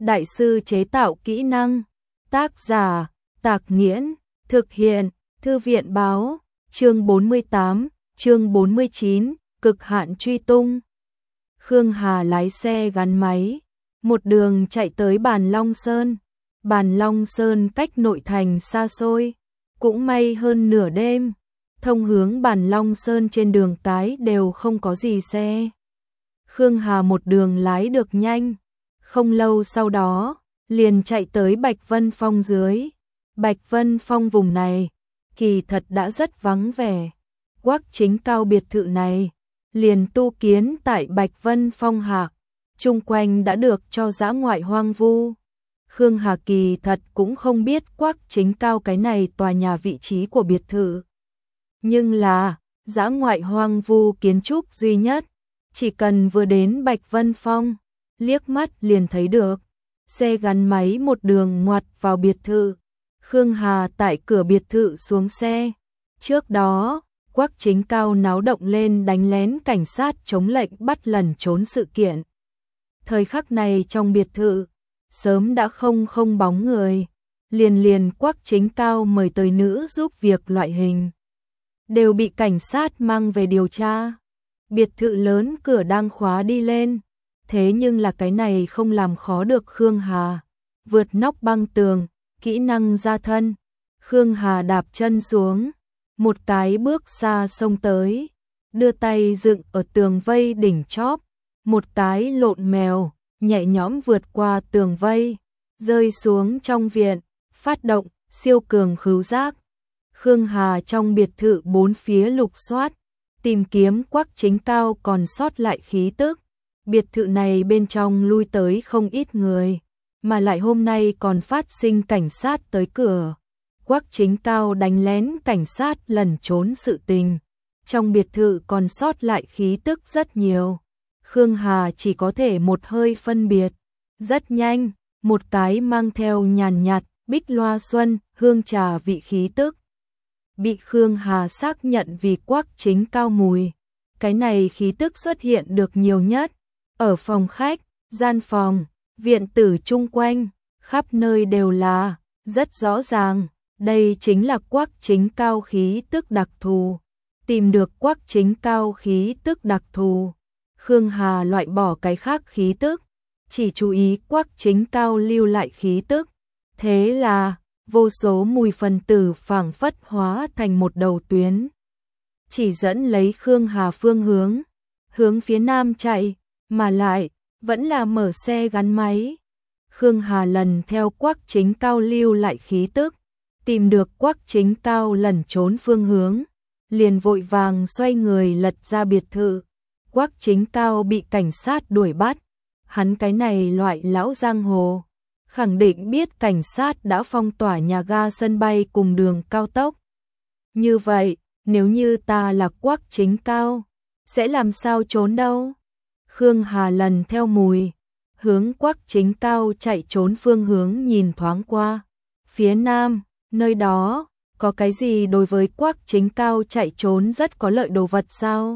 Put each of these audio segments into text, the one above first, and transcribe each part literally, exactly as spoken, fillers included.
đại sư chế tạo kỹ năng. Tác giả, Tạc Nghiễn, thực hiện, Thư viện báo, chương bốn mươi tám, chương bốn mươi chín, cực hạn truy tung. Khương Hà lái xe gắn máy, một đường chạy tới Bàn Long Sơn. Bàn Long Sơn cách nội thành xa xôi, cũng may hơn nửa đêm, thông hướng Bàn Long Sơn trên đường cái đều không có gì xe. Khương Hà một đường lái được nhanh, không lâu sau đó, liền chạy tới Bạch Vân Phong dưới. Bạch Vân Phong vùng này, kỳ thật đã rất vắng vẻ. Quách Chính Cao biệt thự này, liền tu kiến tại Bạch Vân Phong hạ, chung quanh đã được cho dã ngoại hoang vu. Khương Hà kỳ thật cũng không biết Quách Chính Cao cái này tòa nhà vị trí của biệt thự. Nhưng là, dã ngoại hoang vu kiến trúc duy nhất, chỉ cần vừa đến Bạch Vân Phong, liếc mắt liền thấy được. Xe gắn máy một đường ngoặt vào biệt thự. Khương Hà tại cửa biệt thự xuống xe. Trước đó, Quách Chính Cao náo động lên đánh lén cảnh sát chống lệnh bắt lẩn trốn sự kiện. Thời khắc này trong biệt thự, sớm đã không không bóng người. Liền liền Quách Chính Cao mời tới nữ giúp việc loại hình, đều bị cảnh sát mang về điều tra. Biệt thự lớn cửa đang khóa đi lên, thế nhưng là cái này không làm khó được Khương Hà. Vượt nóc băng tường, kỹ năng ra thân. Khương Hà đạp chân xuống, một cái bước xa xông tới, đưa tay dựng ở tường vây đỉnh chóp, một cái lộn mèo, nhẹ nhõm vượt qua tường vây, rơi xuống trong viện, phát động siêu cường khứu giác. Khương Hà trong biệt thự bốn phía lục soát, tìm kiếm Quách Chính Cao còn sót lại khí tức. Biệt thự này bên trong lui tới không ít người, mà lại hôm nay còn phát sinh cảnh sát tới cửa. Quách Chính Cao đánh lén cảnh sát lẩn trốn sự tình. Trong biệt thự còn sót lại khí tức rất nhiều. Khương Hà chỉ có thể một hơi phân biệt. Rất nhanh, một cái mang theo nhàn nhạt, bích loa xuân, hương trà vị khí tức. Bị Khương Hà xác nhận vì Quách Chính Cao mùi. Cái này khí tức xuất hiện được nhiều nhất ở phòng khách, gian phòng, viện tử chung quanh, khắp nơi đều là, rất rõ ràng, đây chính là Quách Chính Cao khí tức đặc thù. Tìm được Quách Chính Cao khí tức đặc thù, Khương Hà loại bỏ cái khác khí tức, chỉ chú ý Quách Chính Cao lưu lại khí tức. Thế là, vô số mùi phân tử phảng phất hóa thành một đầu tuyến, chỉ dẫn lấy Khương Hà phương hướng, hướng phía nam chạy, mà lại, vẫn là mở xe gắn máy. Khương Hà lần theo Quách Chính Cao lưu lại khí tức, tìm được Quách Chính Cao lẩn trốn phương hướng, liền vội vàng xoay người lật ra biệt thự. Quách Chính Cao bị cảnh sát đuổi bắt, hắn cái này loại lão giang hồ, khẳng định biết cảnh sát đã phong tỏa nhà ga sân bay cùng đường cao tốc. Như vậy, nếu như ta là Quách Chính Cao, sẽ làm sao trốn đâu? Khương Hà lần theo mùi, hướng Quách Chính Cao chạy trốn phương hướng nhìn thoáng qua. Phía nam, nơi đó, có cái gì đối với Quách Chính Cao chạy trốn rất có lợi đồ vật sao?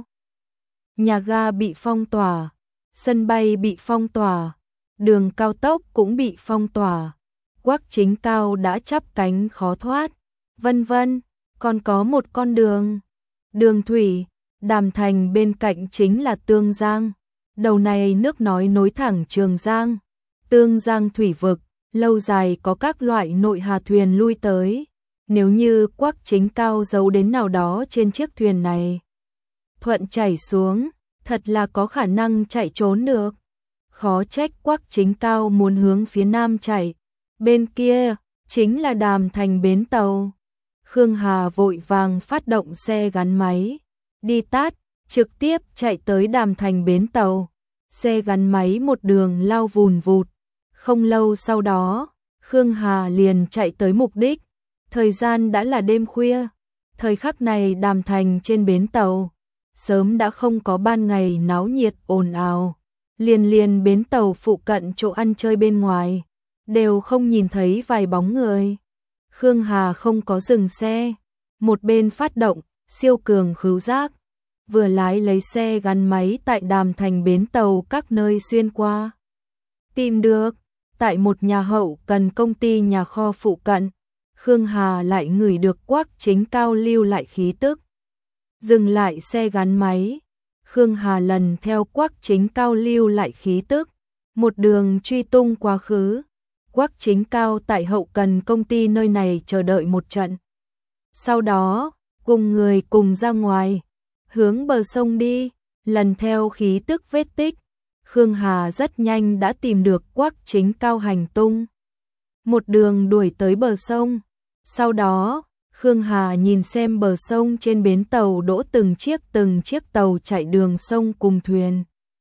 Nhà ga bị phong tỏa, sân bay bị phong tỏa, đường cao tốc cũng bị phong tỏa. Quách Chính Cao đã chắp cánh khó thoát, vân vân, còn có một con đường. Đường thủy, Đàm Thành bên cạnh chính là Tương Giang. Đầu này nước nói nối thẳng Trường Giang, Tương Giang thủy vực, lâu dài có các loại nội hà thuyền lui tới. Nếu như Quách Chính Cao giấu đến nào đó trên chiếc thuyền này, thuận chảy xuống, thật là có khả năng chạy trốn được. Khó trách Quách Chính Cao muốn hướng phía nam chạy. Bên kia, chính là Đàm Thành bến tàu. Khương Hà vội vàng phát động xe gắn máy, đi tát, trực tiếp chạy tới Đàm Thành bến tàu. Xe gắn máy một đường lao vùn vụt. Không lâu sau đó, Khương Hà liền chạy tới mục đích. Thời gian đã là đêm khuya. Thời khắc này Đàm Thành trên bến tàu, sớm đã không có ban ngày náo nhiệt ồn ào. Liền liền bến tàu phụ cận chỗ ăn chơi bên ngoài, đều không nhìn thấy vài bóng người. Khương Hà không có dừng xe, một bên phát động siêu cường khứu giác, vừa lái lấy xe gắn máy tại Đàm Thành bến tàu các nơi xuyên qua. Tìm được, tại một nhà hậu cần công ty nhà kho phụ cận, Khương Hà lại ngửi được Quách Chính Cao lưu lại khí tức. Dừng lại xe gắn máy, Khương Hà lần theo Quách Chính Cao lưu lại khí tức, một đường truy tung quá khứ. Quách Chính Cao tại hậu cần công ty nơi này chờ đợi một trận. Sau đó, cùng người cùng ra ngoài, hướng bờ sông đi, lần theo khí tức vết tích, Khương Hà rất nhanh đã tìm được Quách Chính Cao hành tung. Một đường đuổi tới bờ sông, sau đó, Khương Hà nhìn xem bờ sông trên bến tàu đỗ từng chiếc từng chiếc tàu chạy đường sông cùng thuyền.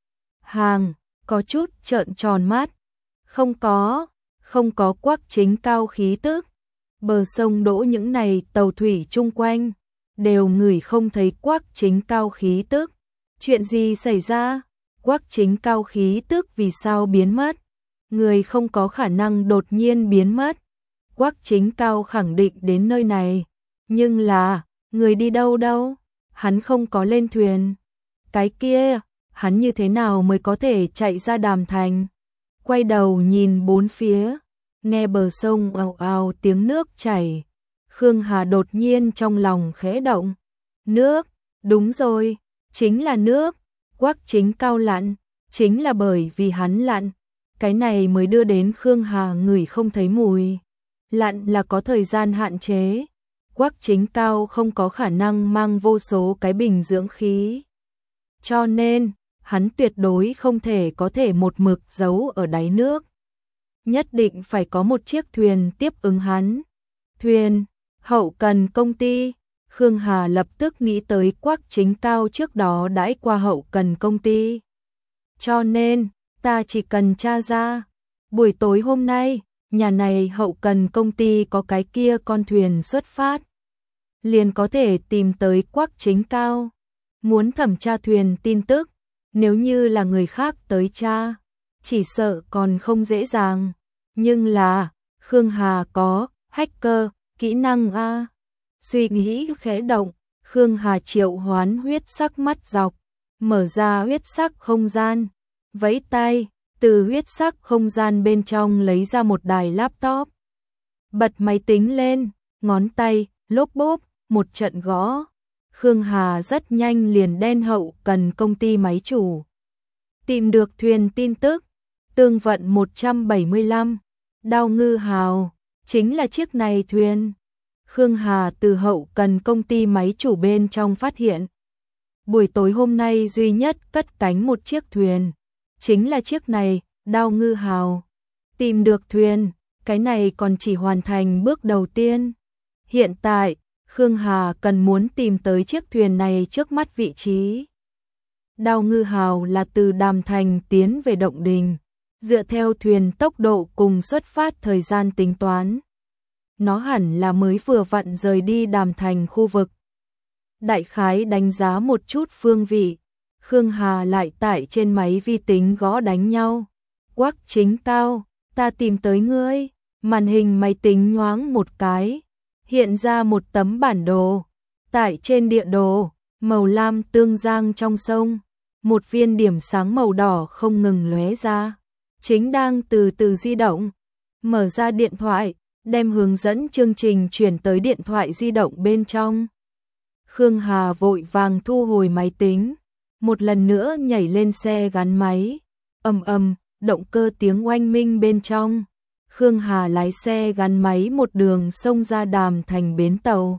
Hàng, có chút trợn tròn mắt, không có, không có Quách Chính Cao khí tức. Bờ sông đỗ những này tàu thủy chung quanh, đều ngửi không thấy Quách Chính Cao khí tức. Chuyện gì xảy ra? Quách Chính Cao khí tức vì sao biến mất? Người không có khả năng đột nhiên biến mất. Quách Chính Cao khẳng định đến nơi này, nhưng là, người đi đâu đâu? Hắn không có lên thuyền. Cái kia, hắn như thế nào mới có thể chạy ra Đàm Thành? Quay đầu nhìn bốn phía, nghe bờ sông ào ào tiếng nước chảy, Khương Hà đột nhiên trong lòng khẽ động. Nước, đúng rồi, chính là nước. Quách Chính Cao lặn, chính là bởi vì hắn lặn, cái này mới đưa đến Khương Hà ngửi không thấy mùi. Lặn là có thời gian hạn chế, Quách Chính Cao không có khả năng mang vô số cái bình dưỡng khí. Cho nên, hắn tuyệt đối không thể có thể một mực giấu ở đáy nước. Nhất định phải có một chiếc thuyền tiếp ứng hắn. Thuyền, hậu cần công ty. Khương Hà lập tức nghĩ tới Quách Chính Cao trước đó đãi qua hậu cần công ty. Cho nên, ta chỉ cần tra ra, buổi tối hôm nay, nhà này hậu cần công ty có cái kia con thuyền xuất phát, liền có thể tìm tới Quách Chính Cao. Muốn thẩm tra thuyền tin tức, nếu như là người khác tới tra, chỉ sợ còn không dễ dàng. Nhưng là, Khương Hà có hacker, kỹ năng a. Suy nghĩ khẽ động, Khương Hà triệu hoán huyết sắc mắt dọc, mở ra huyết sắc không gian, vẫy tay, từ huyết sắc không gian bên trong lấy ra một đài laptop. Bật máy tính lên, ngón tay, lốp bốp, một trận gõ. Khương Hà rất nhanh liền đen hậu cần công ty máy chủ. Tìm được thuyền tin tức, tương vận một trăm bảy mươi lăm, Đao Ngư Hào, chính là chiếc này thuyền. Khương Hà từ hậu cần công ty máy chủ bên trong phát hiện. Buổi tối hôm nay duy nhất cất cánh một chiếc thuyền, chính là chiếc này, Đao Ngư Hào. Tìm được thuyền, cái này còn chỉ hoàn thành bước đầu tiên. Hiện tại, Khương Hà cần muốn tìm tới chiếc thuyền này trước mắt vị trí. Đao Ngư Hào là từ Đàm Thành tiến về Động Đình, dựa theo thuyền tốc độ cùng xuất phát thời gian tính toán. Nó hẳn là mới vừa vặn rời đi Đàm Thành khu vực. Đại khái đánh giá một chút phương vị, Khương Hà lại tại trên máy vi tính gõ đánh nhau. Quách Chính Cao, ta tìm tới ngươi. Màn hình máy tính nhoáng một cái, hiện ra một tấm bản đồ. Tại trên địa đồ, màu lam tương giang trong sông, một viên điểm sáng màu đỏ không ngừng lóe ra. Chính đang từ từ di động, mở ra điện thoại, đem hướng dẫn chương trình chuyển tới điện thoại di động bên trong. Khương Hà vội vàng thu hồi máy tính, một lần nữa nhảy lên xe gắn máy. Ầm ầm, động cơ tiếng oanh minh bên trong. Khương Hà lái xe gắn máy một đường xông ra Đàm Thành bến tàu.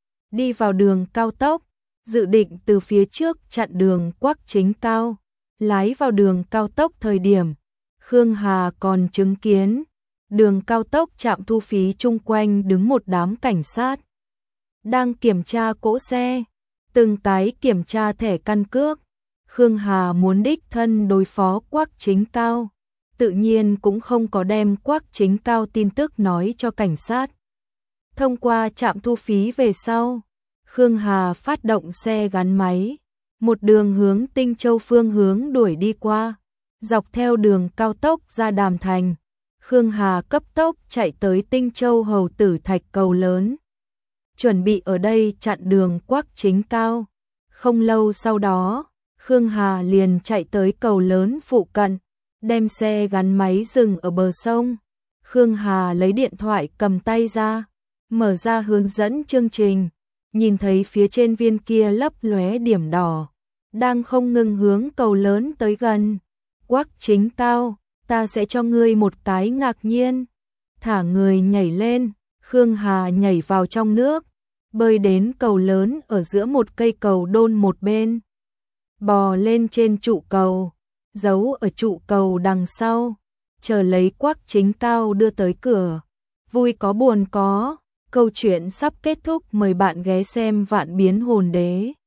Đi vào đường cao tốc, dự định từ phía trước chặn đường Quách Chính Cao. Lái vào đường cao tốc thời điểm, Khương Hà còn chứng kiến đường cao tốc trạm thu phí chung quanh đứng một đám cảnh sát. Đang kiểm tra cỗ xe, từng cái kiểm tra thẻ căn cước. Khương Hà muốn đích thân đối phó Quách Chính Cao, tự nhiên cũng không có đem Quách Chính Cao tin tức nói cho cảnh sát. Thông qua trạm thu phí về sau, Khương Hà phát động xe gắn máy, một đường hướng Tinh Châu phương hướng đuổi đi qua, dọc theo đường cao tốc ra Đàm Thành. Khương Hà cấp tốc chạy tới Tinh Châu Hầu Tử Thạch cầu lớn, chuẩn bị ở đây chặn đường Quách Chính Cao. Không lâu sau đó, Khương Hà liền chạy tới cầu lớn phụ cận, đem xe gắn máy dừng ở bờ sông. Khương Hà lấy điện thoại cầm tay ra, mở ra hướng dẫn chương trình, nhìn thấy phía trên viên kia lấp lóe điểm đỏ, đang không ngừng hướng cầu lớn tới gần. Quắc Chính Cao, ta sẽ cho ngươi một cái ngạc nhiên. Thả người nhảy lên, Khương Hà nhảy vào trong nước, bơi đến cầu lớn ở giữa một cây cầu đôn một bên. Bò lên trên trụ cầu, giấu ở trụ cầu đằng sau, chờ lấy Quắc Chính Cao đưa tới cửa. Vui có buồn có, câu chuyện sắp kết thúc, mời bạn ghé xem Vạn Biến Hồn Đế.